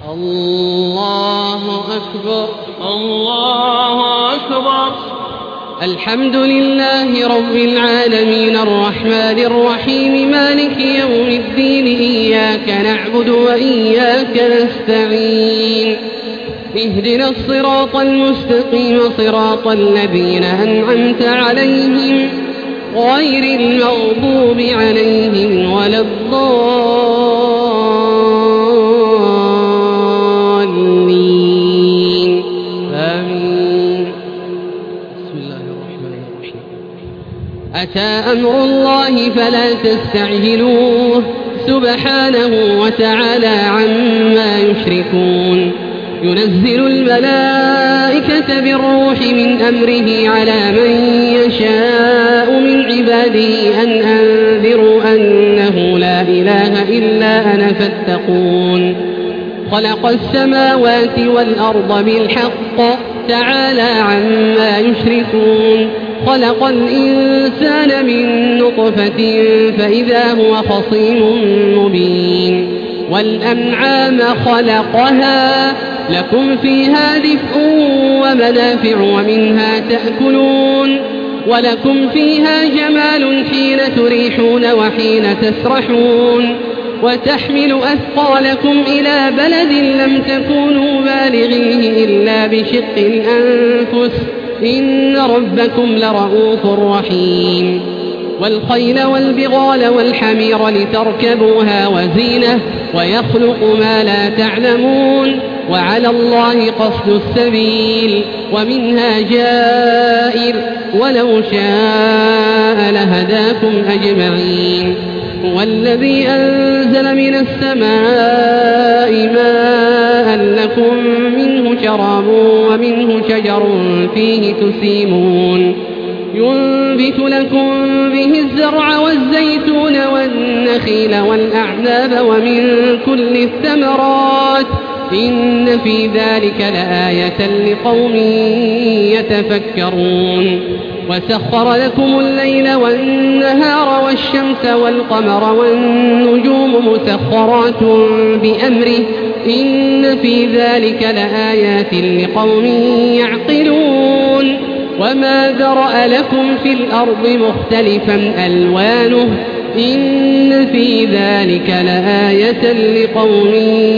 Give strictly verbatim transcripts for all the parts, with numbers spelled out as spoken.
الله أكبر الله أكبر. الحمد لله رب العالمين الرحمن الرحيم مالك يوم الدين إياك نعبد وإياك نستعين اهدنا الصراط المستقيم صراط الذين أنعمت عليهم غير المغضوب عليهم ولا الضالين آمين. بسم الله الرحمن الرحيم. أتى أمر الله فلا تستعجلوه سبحانه وتعالى عما يشركون. ينزل الملائكة بالروح من أمره على من يشاء من عباده أن أنذروا أنه لا إله إلا أنا فاتقون. خلق السماوات والأرض بالحق تعالى عما يشركون. خلق الإنسان من نطفة فإذا هو خصيم مبين. والأنعام خلقها لكم فيها دفء ومنافع ومنها تأكلون ولكم فيها جمال حين تريحون وحين تسرحون وتحمل أثقالكم إلى بلد لم تكونوا بالغيه إلا بشق الأنفس إن ربكم لرؤوف رحيم. والخيل والبغال والحمير لتركبوها وزينة ويخلق ما لا تعلمون وعلى الله قصد السبيل ومنها جائر ولو شاء لهداكم أجمعين. هو الذي أنزل من السماء ماء لكم منه شراب ومنه شجر فيه تسيمون. ينبت لكم به الزرع والزيتون والنخيل والأعناب ومن كل الثمرات إن في ذلك لآية لقوم يتفكرون. وسخر لكم الليل والنهار والشمس والقمر والنجوم مسخرات بأمره إن في ذلك لآيات لقوم يعقلون. وما ذرأ لكم في الأرض مختلفا ألوانه إن في ذلك لآية لقوم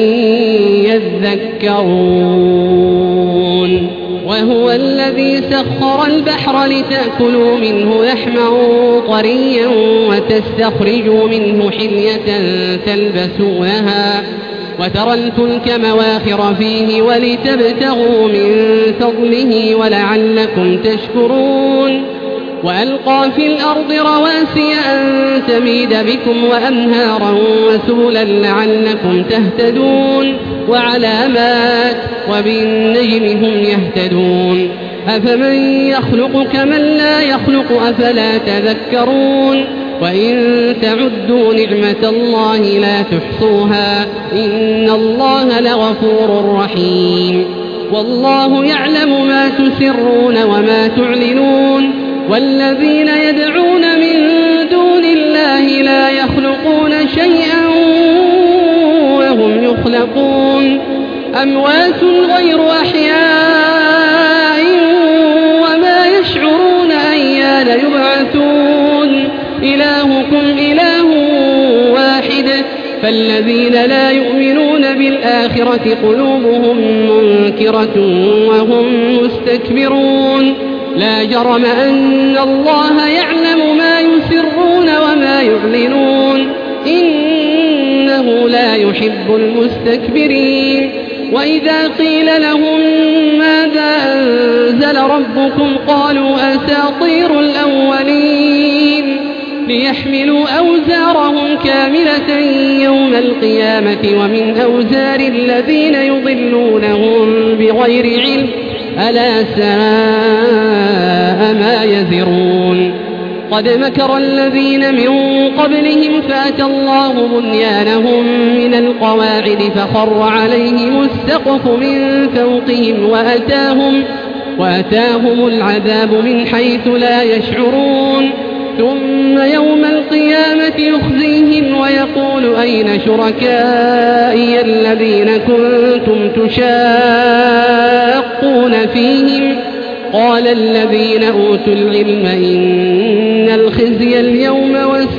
يذكرون. وهو الذي سخر البحر لتأكلوا منه لحما طريا وتستخرجوا منه حلية تلبسونها وترى الفلك مواخر فيه ولتبتغوا من فضله ولعلكم تشكرون. وألقى في الأرض رواسي أن تميد بكم وأنهارا وسبلا لعلكم تهتدون وعلامات وبالنجم هم يهتدون. أفمن يخلق كمن لا يخلق أفلا تذكرون. وإن تعدوا نعمة الله لا تحصوها إن الله لغفور رحيم. والله يعلم ما تسرون وما تعلنون. والذين يدعون من دون الله لا يخلقون شيئا وهم يخلقون أموات غير أحياء وما يشعرون أيان يبعثون. إلهكم إله واحد فالذين لا يؤمنون بالآخرة قلوبهم منكرة وهم مستكبرون. لا جرم أن الله يعلم ما يسرون وما يعلنون إنه لا يحب المستكبرين. وإذا قيل لهم ماذا أنزل ربكم قالوا أساطير الأولين ليحملوا أوزارهم كاملة يوم القيامة ومن أوزار الذين يضلونهم بغير علم ألا ساء ما يزرون. قد مكر الذين من قبلهم فأتى الله بنيانهم من القواعد فخر عليهم السقف من فوقهم وأتاهم, وأتاهم العذاب من حيث لا يشعرون. ثم يوم القيامة يخزيهم ويقول أين شركائي الذين كنتم تشاقون فيهم قال الذين أوتوا العلم إن الخزي اليوم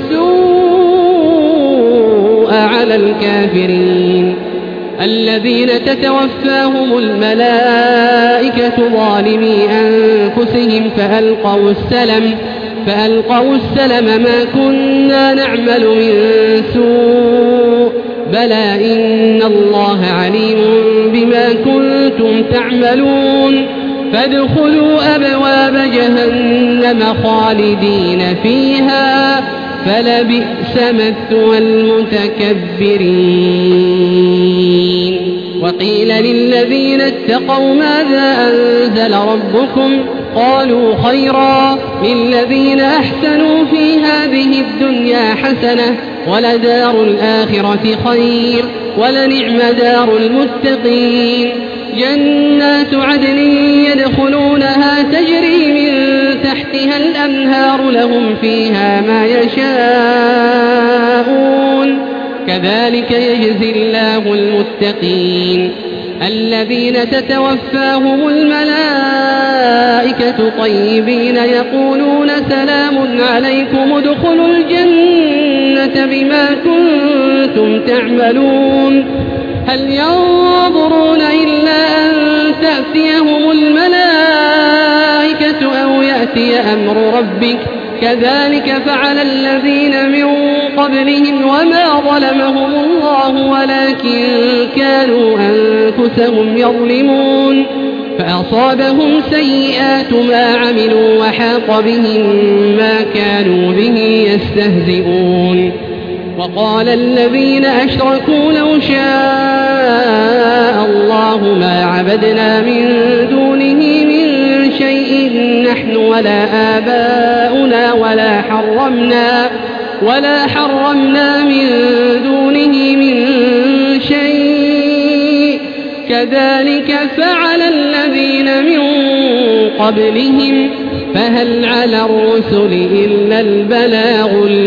والسوء على الكافرين الذين تتوفاهم الملائكة ظالمي أنفسهم فألقوا السلم فألقوا السلم ما كنا نعمل من سوء بلى إن الله عليم بما كنتم تعملون فادخلوا أبواب جهنم خالدين فيها فلبئس مثوى المتكبرين وقيل للذين اتقوا ماذا أنزل ربكم قالوا خيرا للذين أحسنوا في هذه الدنيا حسنة ولدار الآخرة خير ولنعم دار المتقين جنات عدن يدخلونها تجري من تحتها الأنهار لهم فيها ما يشاءون كذلك يجزي الله المتقين الذين تتوفاهم الملائكة طيبين يقولون سلام عليكم ادخلوا الجنة بما كنتم تعملون هل ينظرون إلا أن تأتيهم الملائكة أو يأتي أمر ربك كذلك فعل الذين من قبلهم وما ظلمهم الله ولكن كانوا أنفسهم يظلمون فأصابهم سيئات ما عملوا وحاق بهم ما كانوا به يستهزئون وقال الذين أشركوا لو شاء الله ما عبدنا من دونه من شيء نحن ولا آباؤنا ولا حرمنا ولا حرمنا من دونه من شيء كذلك فعل الذين من قبلهم فهل على الرسل إلا البلاغ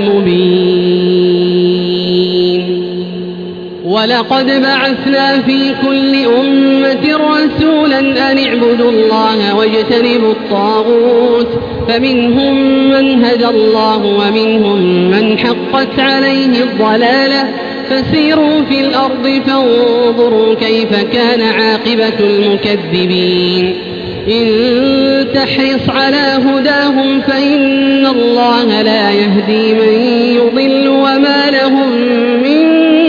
المبين ولقد بعثنا في كل أمة رسولا أن اعبدوا الله واجتنبوا الطاغوت فمنهم من هدى الله ومنهم من حقت عليه الضلالة فسيروا في الأرض فانظروا كيف كان عاقبة المكذبين إن تحرص على هداهم فإن الله لا يهدي من يضل وما لهم من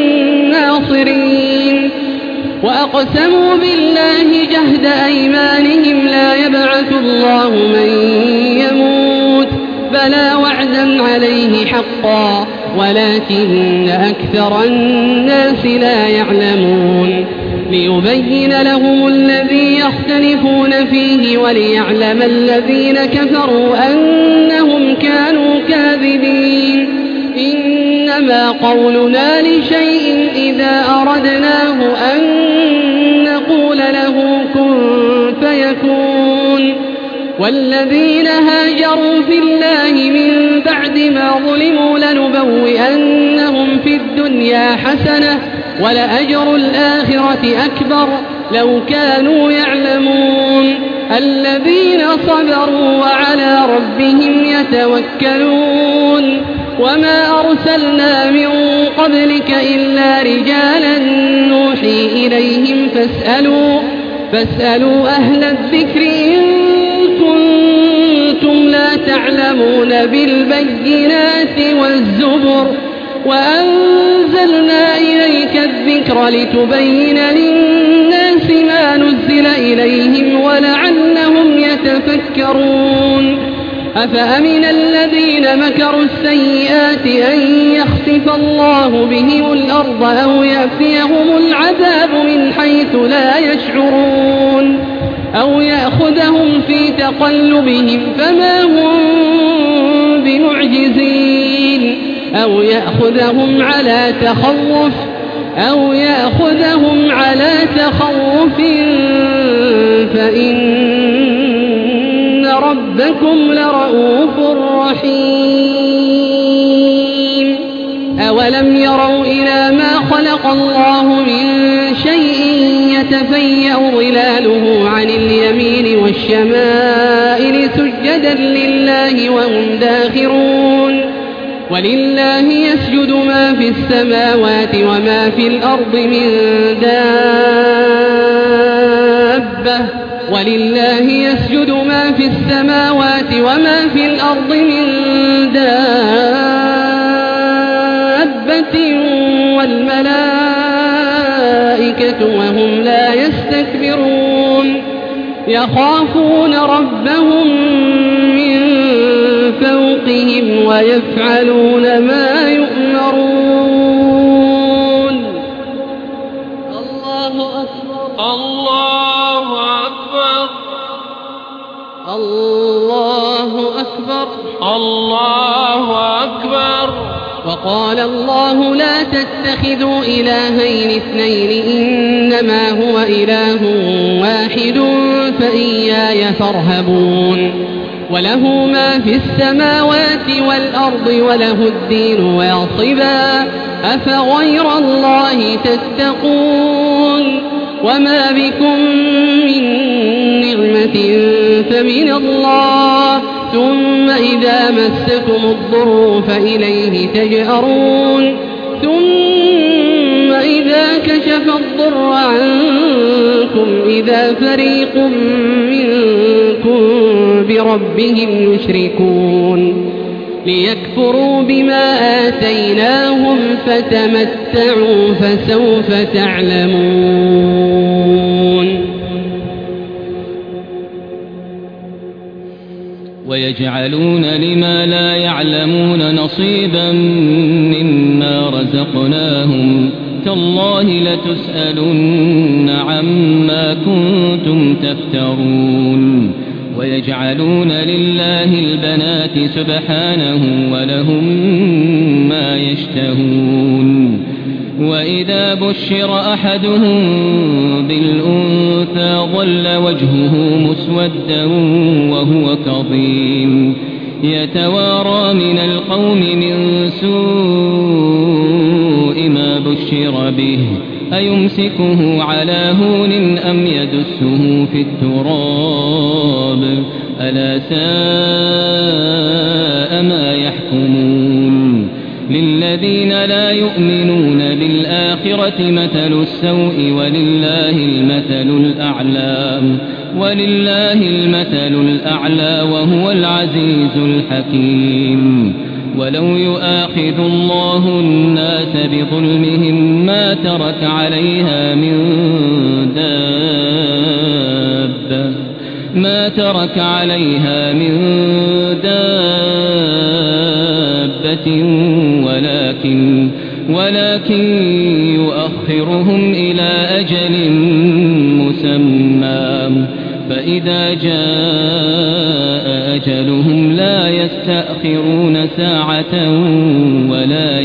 ناصرين وأقسموا بالله جهد أيمانهم لا يبعث الله من يموت بلى وعدا عليه حقا ولكن أكثر الناس لا يعلمون ليبين لهم الذي يختلفون فيه وليعلم الذين كفروا أنهم كانوا كاذبين إنما قولنا لشيء إذا أردناه أن نقول له كن فيكون والذين هاجروا في الله من بعد ما ظلموا لنبوئنهم في الدنيا حسنة ولأجر الآخرة أكبر لو كانوا يعلمون الذين صبروا وعلى ربهم يتوكلون وما أرسلنا من قبلك إلا رجالا نوحي إليهم فاسألوا, فاسألوا أهل الذكر إن كنتم لا تعلمون بالبينات والزبر وأنزلنا إليك الذكر لتبين للناس ما نزل إليهم ولعلهم يتفكرون أفأمن الذين مكروا السيئات أن يخسف الله بهم الأرض أو يأتيهم العذاب من حيث لا يشعرون أو يأخذهم في تقلبهم فما هم بمعجزين أو يأخذهم على تخوف أو يأخذهم على تخوف فإن ربكم لرؤوف الرحيم أولم يروا إلى ما خلق الله من شيء يتفيأ ظلاله عن اليمين والشمائل سجدا لله وهم داخرون ولله يسجد ما في السماوات وما في الأرض من دابة ولله يسجد ما في السماوات وما في الأرض من دابة والملائكة وهم لا يستكبرون يخافون ربهم من فوقهم ويفعلون ما يؤمرون. الله أكبر الله أكبر الله أكبر الله أكبر. وقال الله لا تتخذوا إلهين اثنين إنما هو إله واحد فإياي فارهبون وله ما في السماوات والأرض وله الدين واصبا أفغير الله تتقون وما بكم من نعمة فمن الله ثم إذا مسكم الضر فإليه تجأرون ثم إذا كشف الضر عنكم إذا فريق منكم بربهم يشركون ليكفروا بما آتيناهم فتمتعوا فسوف تعلمون. ويجعلون لما لا يعلمون نصيبا مما رزقناهم تالله لتسألن عما كنتم تفترون. ويجعلون لله البنات سبحانه ولهم ما يشتهون. وإذا بشر أحدهم بالأنثى ظل وجهه مسودا وهو كظيم يتوارى من القوم من سوء ما بشر به أيمسكه على هون أم يدسه في التراب ألا ساء ما يحكمون. للذين لا يؤمنون بالآخرة مثل السوء ولله المثل الأعلى ولله المثل الأعلى وهو العزيز الحكيم. ولو يؤاخذ الله الناس بظلمهم ما ترك عليها من دابة ما ترك عليها من دابة ولكن ولكن يؤخرهم إلى أجل مسمى فإذا جاء أجلهم لا يستأخرون ساعة ولا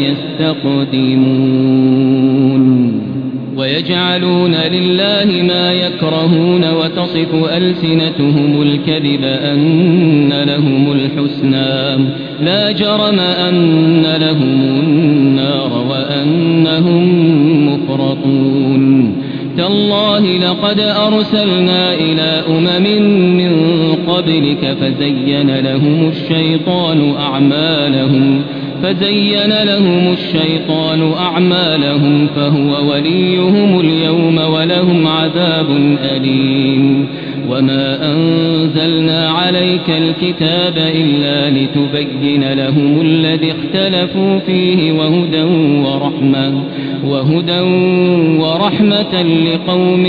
يستقدمون. ويجعلون لله ما يكرهون وتصف ألسنتهم الكذب أن لهم الحسنى لا جرم أن لهم النار وأنهم مفرطون. تالله لقد أرسلنا إلى أمم من قبلك فزين لهم الشيطان أعمالهم فزين لهم الشيطان أعمالهم فهو وليهم اليوم ولهم عذاب أليم. وما أنزلنا عليك الكتاب إلا لتبين لهم الذي اختلفوا فيه وهدى ورحمة وهدى ورحمة لقوم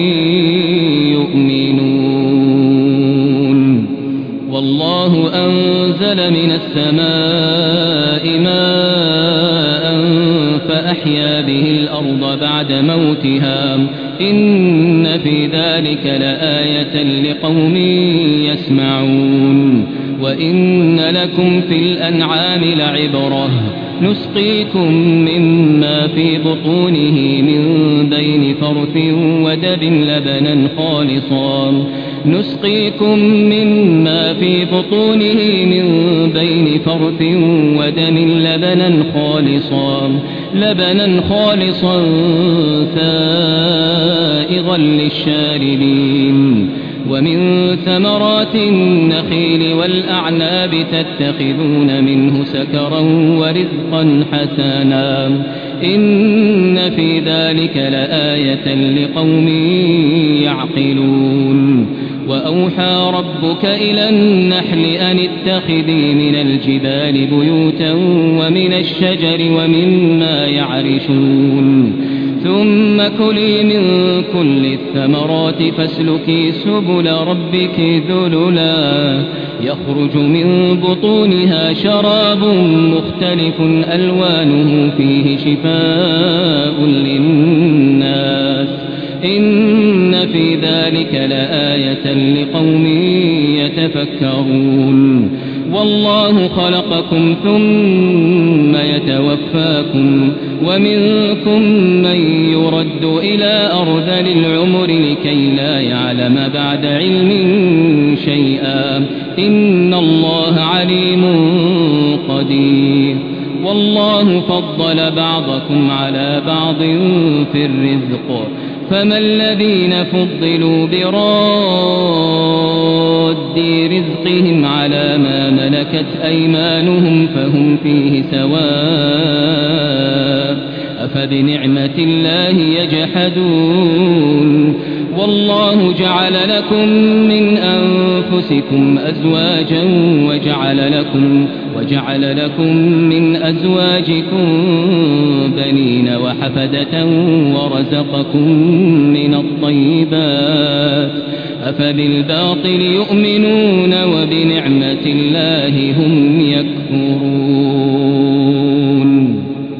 يؤمنون. والله أنزل من السماء ماء فأحيا به الأرض بعد موتها إن في ذلك لآية لقوم يسمعون. وإن لكم في الأنعام لعبرة نسقيكم مما في بطونه من بين فرث ودم لبنا خالصا نسقيكم مما في بطونه من بين فرث ودم لبنا خالصا لبنا خالصا سائغا للشاربين ومن ثمرات النخيل والأعناب تتخذون منه سكرا ورزقا حسنا إن في ذلك لآية لقوم يعقلون وأوحى ربك إلى النحل أن اتخذي من الجبال بيوتا ومن الشجر ومما يعرشون ثم كلي من كل الثمرات فاسلكي سبل ربك ذللا يخرج من بطونها شراب مختلف ألوانه فيه شفاء للناس إن في ذلك لآية لقوم يتفكرون والله خلقكم ثم يتوفاكم ومنكم من يرد إلى أرذل العمر لكي لا يعلم بعد علم شيئا إن الله عليم قدير والله فضل بعضكم على بعض في الرزق فما الذين فضلوا براد رزقهم على ما ملكت أيمانهم فهم فيه سواء أفبنعمة الله يجحدون والله جعل لكم من أنفسكم أزواجا وجعل لكم وجعل لكم من أزواجكم بنين وحفدة ورزقكم من الطيبات أفبالباطل يؤمنون وبنعمة الله هم يكفرون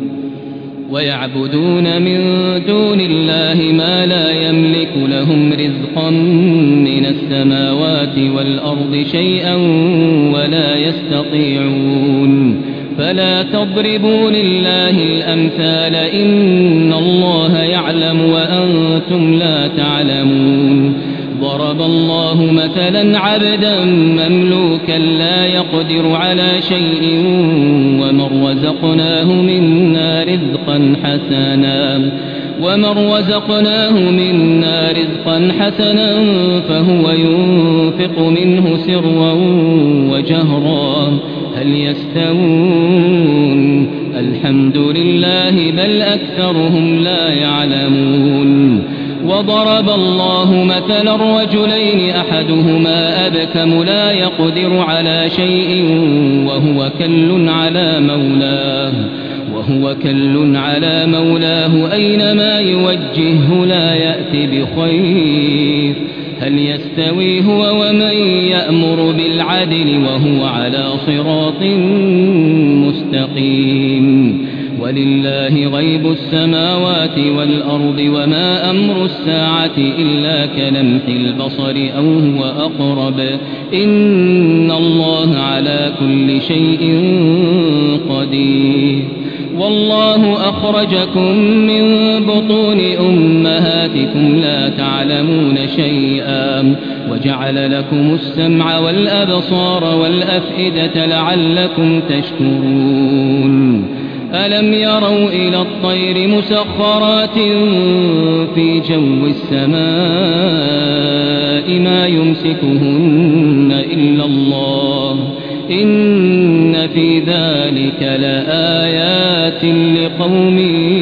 ويعبدون من دون الله ما لا يملك لهم رزقا من السماوات والأرض شيئا ولا يستطيعون فلا تضربوا لله الأمثال إن الله يعلم وأنتم لا تعلمون ضرب الله مثلا عبدا مملوكا لا يقدر على شيء ومن رزقناه منا رزقا حسنا ومن رزقناه منا رزقا حسنا فهو ينفق منه سرا وجهرا هل يستوون الحمد لله بل أكثرهم لا يعلمون وضرب الله مثلا رجلين أحدهما أبكم لا يقدر على شيء وهو كل على مولاه وهو كل على مولاه أينما يوجهه لا يأتي بخير هل يستوي هو ومن يأمر بالعدل وهو على صراط مستقيم ولله غيب السماوات والأرض وما أمر الساعة إلا كلمح البصر أو هو أقرب إن الله على كل شيء قدير والله أخرجكم من بطون أمهاتكم لا تعلمون شيئا وجعل لكم السمع والأبصار والأفئدة لعلكم تشكرون ألم يروا إلى الطير مسخرات في جو السماء ما يمسكهن إلا الله إن في ذلك لآيات لقوم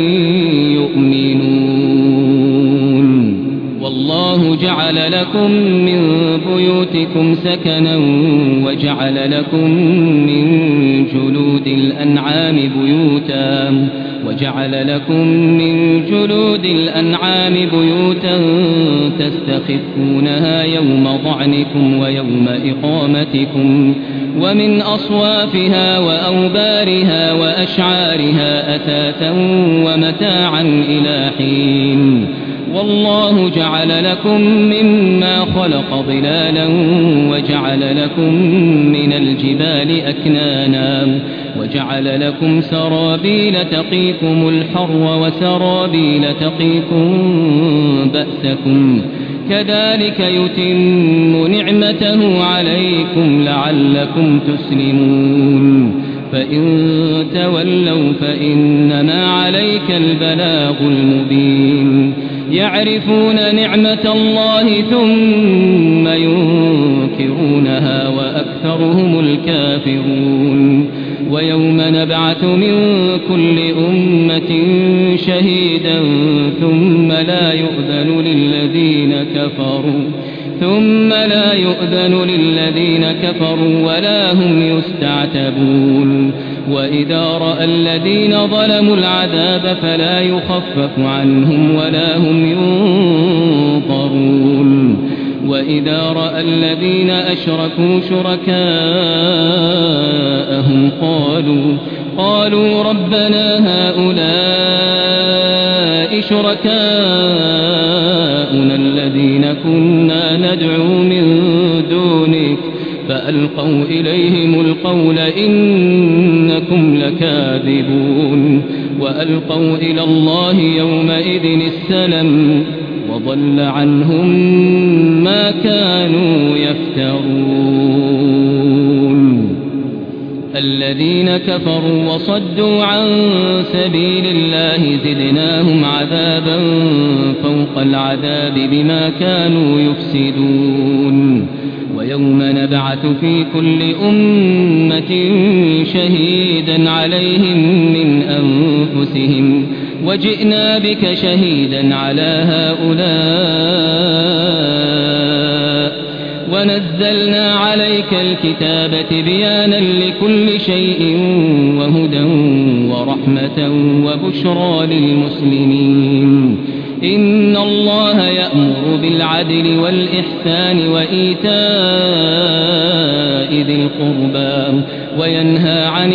يؤمنون والله جعل لكم من بيوتكم سكنا وجعل لكم من جلود الأنعام بيوتا وجعل لكم من جلود الأنعام بيوتا تستخفونها يوم ضعنكم ويوم إقامتكم ومن أصوافها وأوبارها وأشعارها أثاثا ومتاعا إلى حين والله جعل لكم مما خلق ظلالا وجعل لكم من الجبال أكنانا وجعل لكم سرابيل تقيكم الحر وسرابيل تقيكم بأسكم كذلك يتم نعمته عليكم لعلكم تسلمون فإن تولوا فإنما عليك البلاغ المبين يعرفون نعمة الله ثم ينكرونها وأكثرهم الكافرون ويوم نبعث من كل أمة شهيدا ثم لا يؤذن للذين كفروا ثم لا يؤذن للذين كفروا ولا هم يستعتبون وإذا رأى الذين ظلموا العذاب فلا يخفف عنهم ولا هم ينظرون وإذا رأى الذين أشركوا شركاءهم قالوا قالوا ربنا هؤلاء شركاؤنا الذين كنا ندعو من دونك فألقوا إليهم القول إنكم لكاذبون وألقوا إلى الله يومئذ السلم وضل عنهم ما كانوا يفترون الذين كفروا وصدوا عن سبيل الله زدناهم عذابا فوق العذاب بما كانوا يفسدون ويوم نبعث في كل أمة شهيدا عليهم من أنفسهم وجئنا بك شهيدا على هؤلاء ونزلنا عليك الكتاب بيانا لكل شيء وهدى ورحمة وبشرى للمسلمين إن الله يأمر بالعدل والإحسان وإيتاء ذي القربى وينهى عن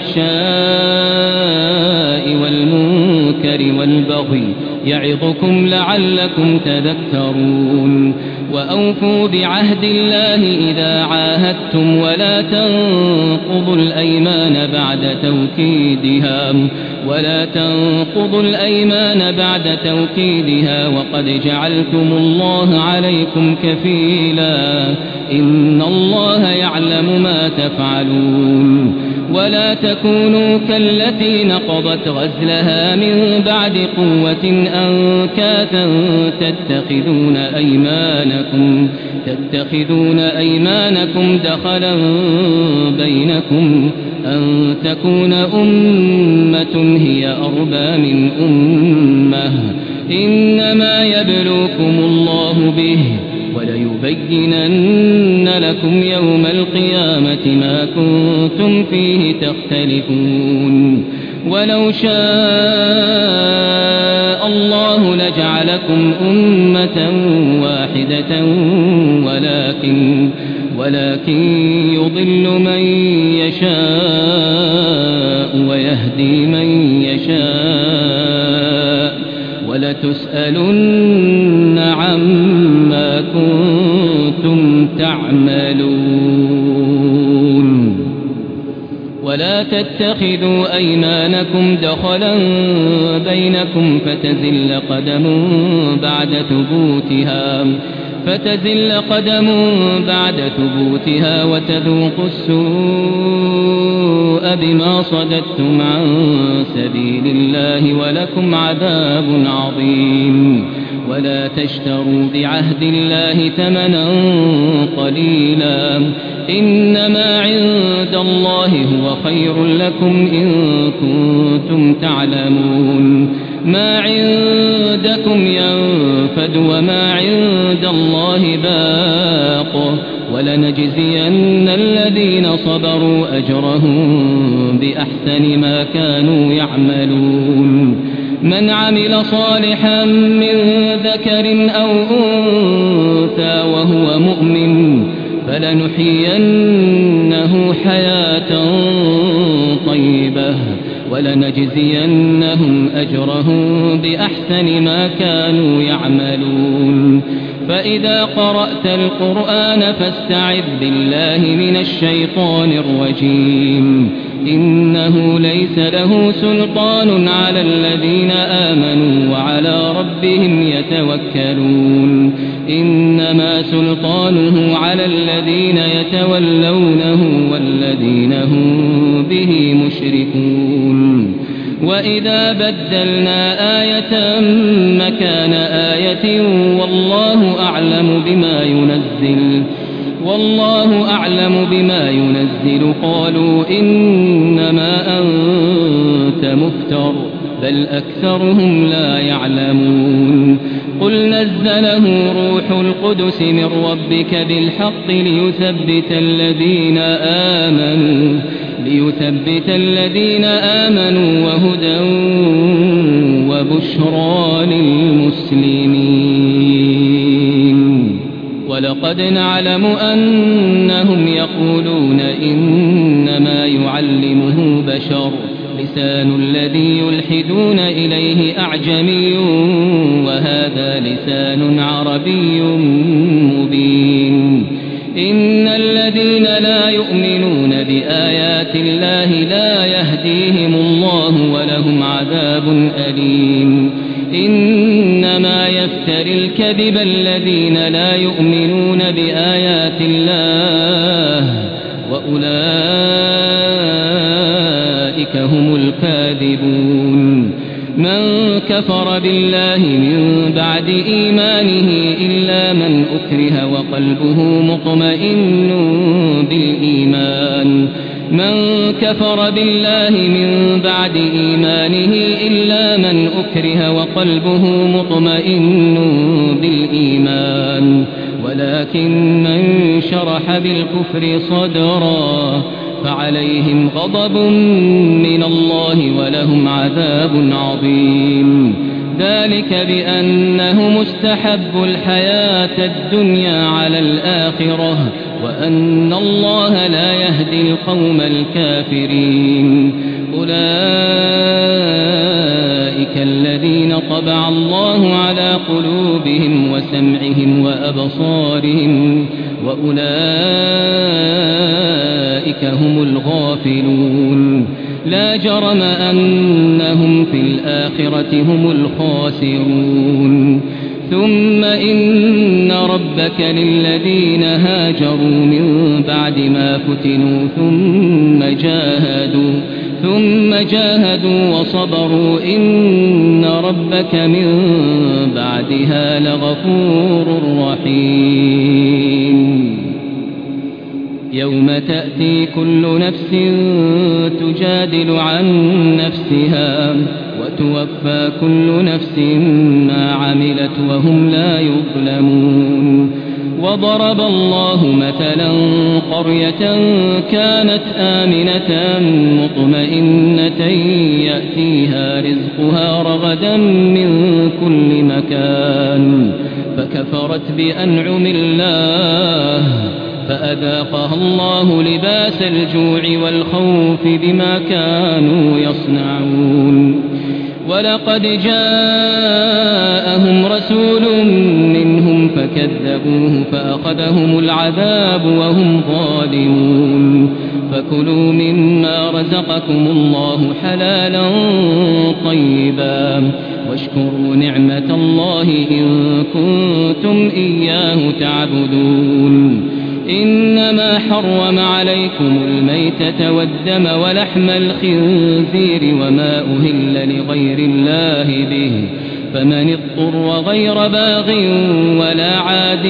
الفحشاء والمنكر والبغي يعظكم لعلكم تذكرون وأوفوا بعهد الله إذا عاهدتم ولا تنقضوا الأيمان بعد توكيدها ولا تنقضوا الأيمان بعد توكيدها وقد جعلتم الله عليكم كفيلا إن الله يعلم ما تفعلون ولا تكونوا كالتي نقضت غزلها من بعد قوة أنكاثا تتخذون أيمانكم تتخذون أيمانكم دخلا بينكم أن تكون أمة هي أربى من أمة إنما يبلوكم الله به وليبينن لكم يوم القيامة ما كنتم فيه تختلفون ولو شاء الله لجعلكم أمة واحدة ولكن ولكن يضل من يشاء ويهدي من يشاء ولتسألن عما كنتم تعملون ولا تتخذوا أيمانكم دخلا بينكم فتزل قدم بعد ثبوتها فتزل قدم بعد ثبوتها وتذوقوا السوء بما صددتم عن سبيل الله ولكم عذاب عظيم ولا تشتروا بعهد الله ثمنا قليلا إنما عند الله هو خير لكم إن كنتم تعلمون ما عندكم ينفد وما عند الله باق ولنجزين الذين صبروا أجرهم بأحسن ما كانوا يعملون من عمل صالحا من ذكر أو أنثى وهو مؤمن فلنحيينه حياة طيبة ولنجزينهم أجرهم بأحسن ما كانوا يعملون فإذا قرأت القرآن فاستعذ بالله من الشيطان الرجيم إنه ليس له سلطان على الذين آمنوا وعلى ربهم يتوكلون إنما سلطانه على الذين يتولونه والذين هم به مشركون وإذا بدلنا آية مكان آية والله أعلم بما ينزل والله أعلم بما ينزل قالوا إنما أنت مفتر بل أكثرهم لا يعلمون قل نزله روح القدس من ربك بالحق ليثبت الذين آمنوا ليثبت الذين آمنوا وهدى وبشرى للمسلمين ولقد نعلم أنهم يقولون إنما يعلمه بشر لسان الذي يلحدون إليه أعجمي وهذا لسان عربي مبين إن الذين لا يؤمنون بآيات الله لا يهديهم الله ولهم عذاب أليم إنما يفتري الكذب الذين لا يؤمنون بآيات الله وأولئك هم الكاذبون من كفر بالله من بعد إيمانه إلا من أكره وقلبه مطمئن بالإيمان من كفر بالله من بعد إيمانه إلا من أكره وقلبه مطمئن بالإيمان ولكن من شرح بالكفر صدرا فعليهم غضب من الله ولهم عذاب عظيم ذلك بأنهم استحبوا الحياة الدنيا على الآخرة وأن الله لا يهدي القوم الكافرين أولئك الذين طبع الله على قلوبهم وسمعهم وأبصارهم وأولئك هم الغافلون لا جرم أنهم في الآخرة هم الخاسرون ثم إن ربك للذين هاجروا من بعد ما فتنوا ثم جاهدوا ثم جاهدوا وصبروا إن ربك من بعدها لغفور رحيم يوم تأتي كل نفس تجادل عن نفسها وتوفى كل نفس ما عملت وهم لا يظلمون وضرب الله مثلا قرية كانت آمنة مطمئنة يأتيها رزقها رغدا من كل مكان فكفرت بأنعم الله فأذاقها الله لباس الجوع والخوف بما كانوا يصنعون ولقد جاءهم رسول منهم فكذبوه فأخذهم العذاب وهم ظالمون فكلوا مما رزقكم الله حلالا طيبا واشكروا نعمة الله إن كنتم إياه تعبدون إنما حرم عليكم الميتة والدم ولحم الخنزير وما أهل لغير الله به فمن اضطر غير باغ ولا عاد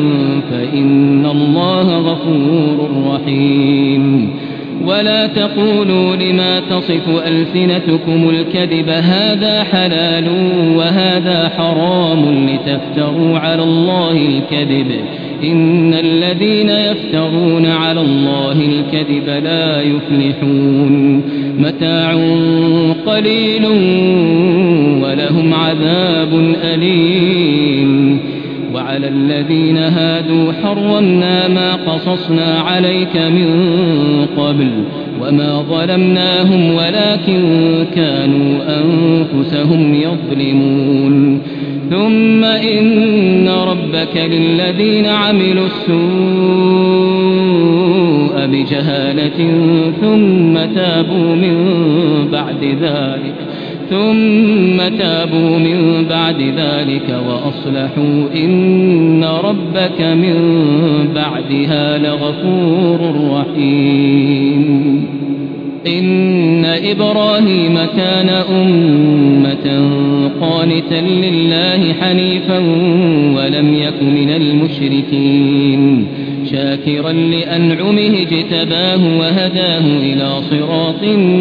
فإن الله غفور رحيم ولا تقولوا لما تصف ألسنتكم الكذب هذا حلال وهذا حرام لتفتروا على الله الكذب إن الذين يفترون على الله الكذب لا يفلحون متاع قليل ولهم عذاب أليم وعلى الذين هادوا حرمنا ما قصصنا عليك من قبل وما ظلمناهم ولكن كانوا أنفسهم يظلمون ثم إن ربك للذين عملوا السوء بجهالة ثم تابوا من بعد ذلك ثم تابوا من بعد ذلك وأصلحوا إن ربك من بعدها لغفور رحيم. إن إبراهيم كان أمة قانتا لله حنيفا ولم يك من المشركين شاكرا لأنعمه اجتباه وهداه إلى صراط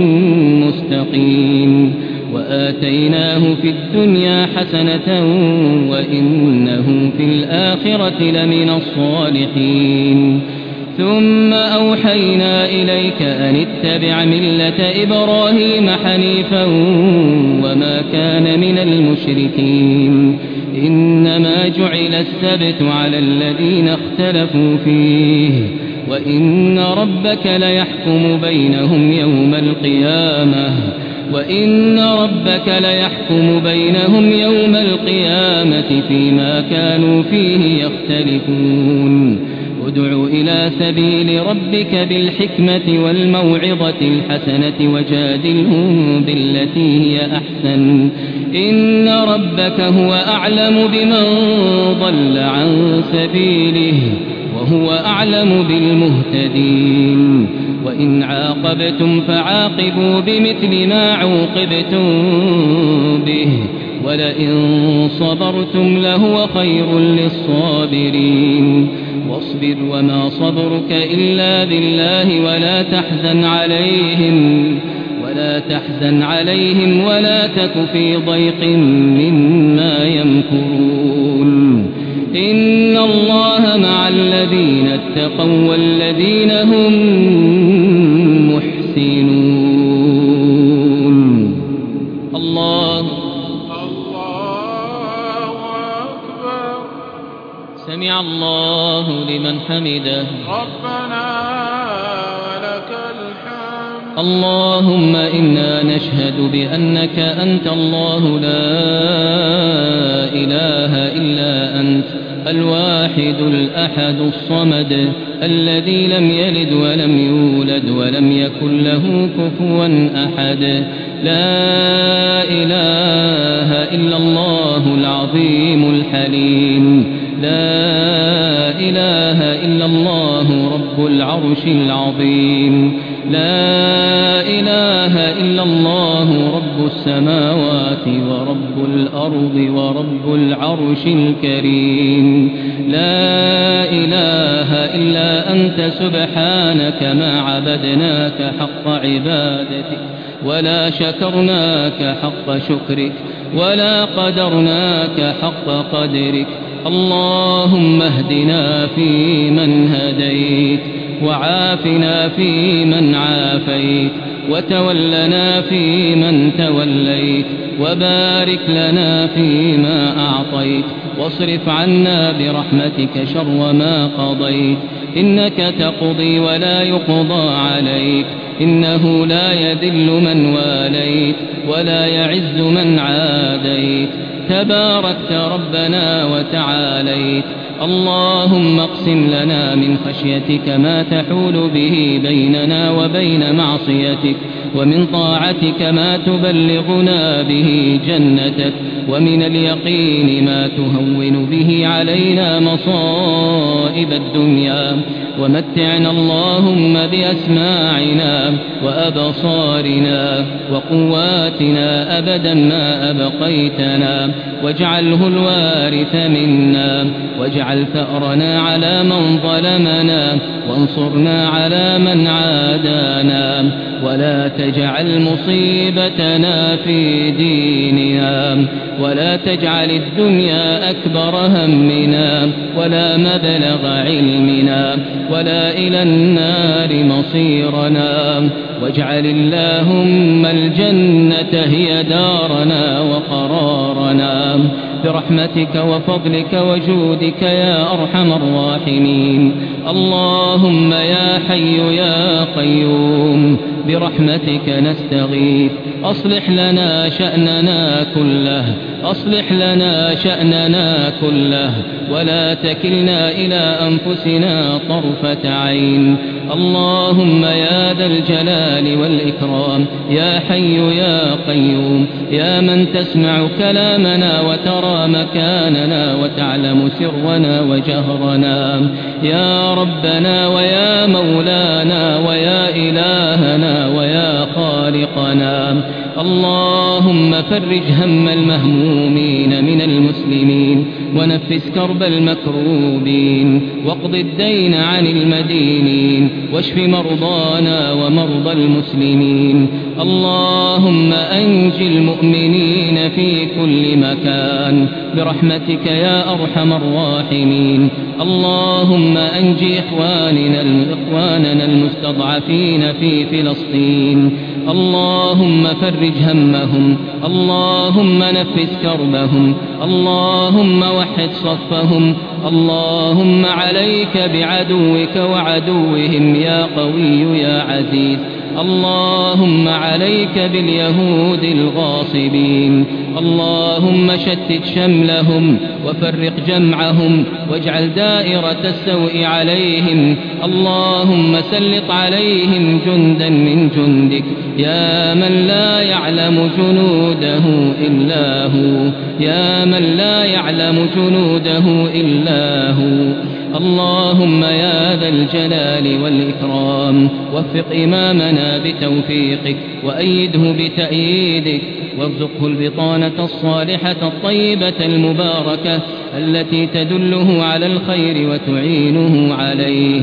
مستقيم وآتيناه في الدنيا حسنة وإنه في الآخرة لمن الصالحين. ثم أوحينا إليك أن اتبع ملة إبراهيم حنيفا وما كان من المشركين. إنما جعل السبت على الذين اختلفوا فيه وإن ربك ليحكم بينهم يوم القيامة وإن ربك ليحكم بينهم يوم القيامة فيما كانوا فيه يختلفون. ادع إلى سبيل ربك بالحكمة والموعظة الحسنة وجادلهم بالتي هي أحسن إن ربك هو أعلم بمن ضل عن سبيله وهو أعلم بالمهتدين. وإن عاقبتم فعاقبوا بمثل ما عوقبتم به ولئن صبرتم لهو خير للصابرين. واصبر وما صبرك إلا بالله ولا تحزن عليهم ولا تحزن عليهم ولا تك في ضيق مما يمكرون. إن الله مع الذين اتقوا والذين هم محسنون. الله سمع الله لمن حمده ربنا ولك الحمد. اللهم إنا نشهد بأنك أنت الله لا إله إلا أنت الواحد الأحد الصمد الذي لم يلد ولم يولد ولم يكن له كفوا أحد. لا إله إلا الله العظيم الحليم. لا إله إلا الله رب العرش العظيم. لا إله إلا الله رب السماوات ورب الأرض ورب العرش الكريم. لا إله إلا أنت سبحانك ما عبدناك حق عبادتك ولا شكرناك حق شكرك ولا قدرناك حق قدرك. اللهم اهدنا فيمن هديت وعافنا فيمن عافيت وتولنا فيمن توليت وبارك لنا فيما أعطيت واصرف عنا برحمتك شر ما قضيت. إنك تقضي ولا يقضى عليك إنه لا يذل من واليت ولا يعز من عاديت. تباركت ربنا وتعاليت. اللهم اقسم لنا من خشيتك ما تحول به بيننا وبين معصيتك ومن طاعتك ما تبلغنا به جنتك ومن اليقين ما تهون به علينا مصائب الدنيا. ومتعنا اللهم بأسماعنا وأبصارنا وقواتنا أبدا ما أبقيتنا واجعله الوارث منا واجعل ثأرنا على من ظلمنا وانصرنا على من عادانا ولا تجعل مصيبتنا في ديننا ولا تجعل الدنيا أكبر همنا ولا مبلغ علمنا ولا إلى النار مصيرنا واجعل اللهم الجنة هي دارنا وقرارنا برحمتك وفضلك وجودك يا أرحم الراحمين. اللهم يا حي يا قيوم برحمتك نستغيث أصلح لنا شأننا كله أصلح لنا شأننا كله ولا تكلنا إلى أنفسنا طرفة عين. اللهم يا ذا الجلال والإكرام يا حي يا قيوم يا من تسمع كلامنا وترى مكاننا وتعلم سرنا وجهرنا يا ربنا ويا مولانا ويا إلهنا ويا خالقنا. اللهم فرج هم المهمومين من المسلمين ونفس كرب المكروبين واقض الدين عن المدينين واشف مرضانا ومرضى المسلمين. اللهم أنج المؤمنين في كل مكان برحمتك يا أرحم الراحمين. اللهم أنج إخواننا, إخواننا المستضعفين في فلسطين. اللهم فرج همهم اللهم نفس كربهم اللهم وحد صفهم. اللهم عليك بعدوك وعدوهم يا قوي يا عزيز. اللهم عليك باليهود الغاصبين. اللهم شتت شملهم وفرق جمعهم واجعل دائرة السوء عليهم. اللهم سلط عليهم جندا من جندك يا من لا يعلم جنوده إلا هو يا من لا يعلم جنوده إلا هو. اللهم يا ذا الجلال والإكرام وفق إمامنا بتوفيقك وأيده بتأييدك وارزقه البطانة الصالحة الطيبة المباركة التي تدله على الخير وتعينه عليه.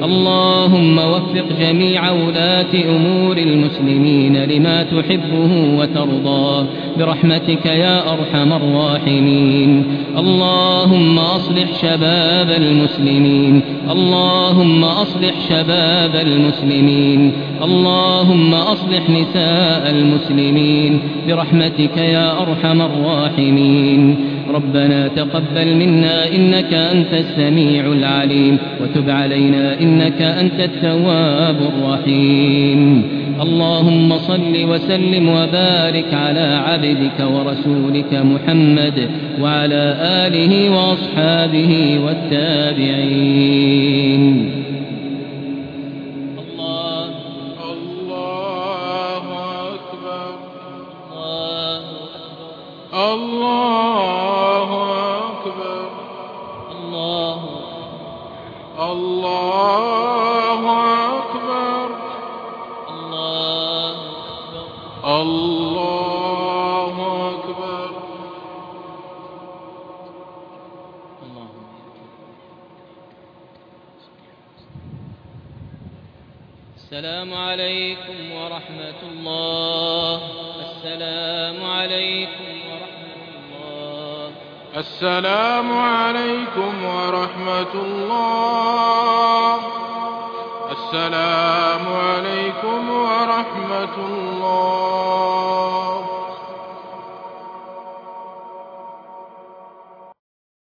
اللهم وفق جميع ولاة أمور المسلمين لما تحبه وترضى برحمتك يا أرحم الراحمين. اللهم أصلح شباب المسلمين اللهم أصلح شباب المسلمين. اللهم أصلح نساء المسلمين برحمتك يا أرحم الراحمين. ربنا تقبل منا إنك أنت السميع العليم وتب علينا إنك أنت التواب الرحيم. اللهم صل وسلم وبارك على عبدك ورسولك محمد وعلى آله وأصحابه والتابعين. الله الله أكبر الله أكبر الله الله أكبر الله الله أكبر. السلام عليكم ورحمة الله. السلام عليكم ورحمة الله. السلام عليكم ورحمة الله. السلام عليكم ورحمة الله.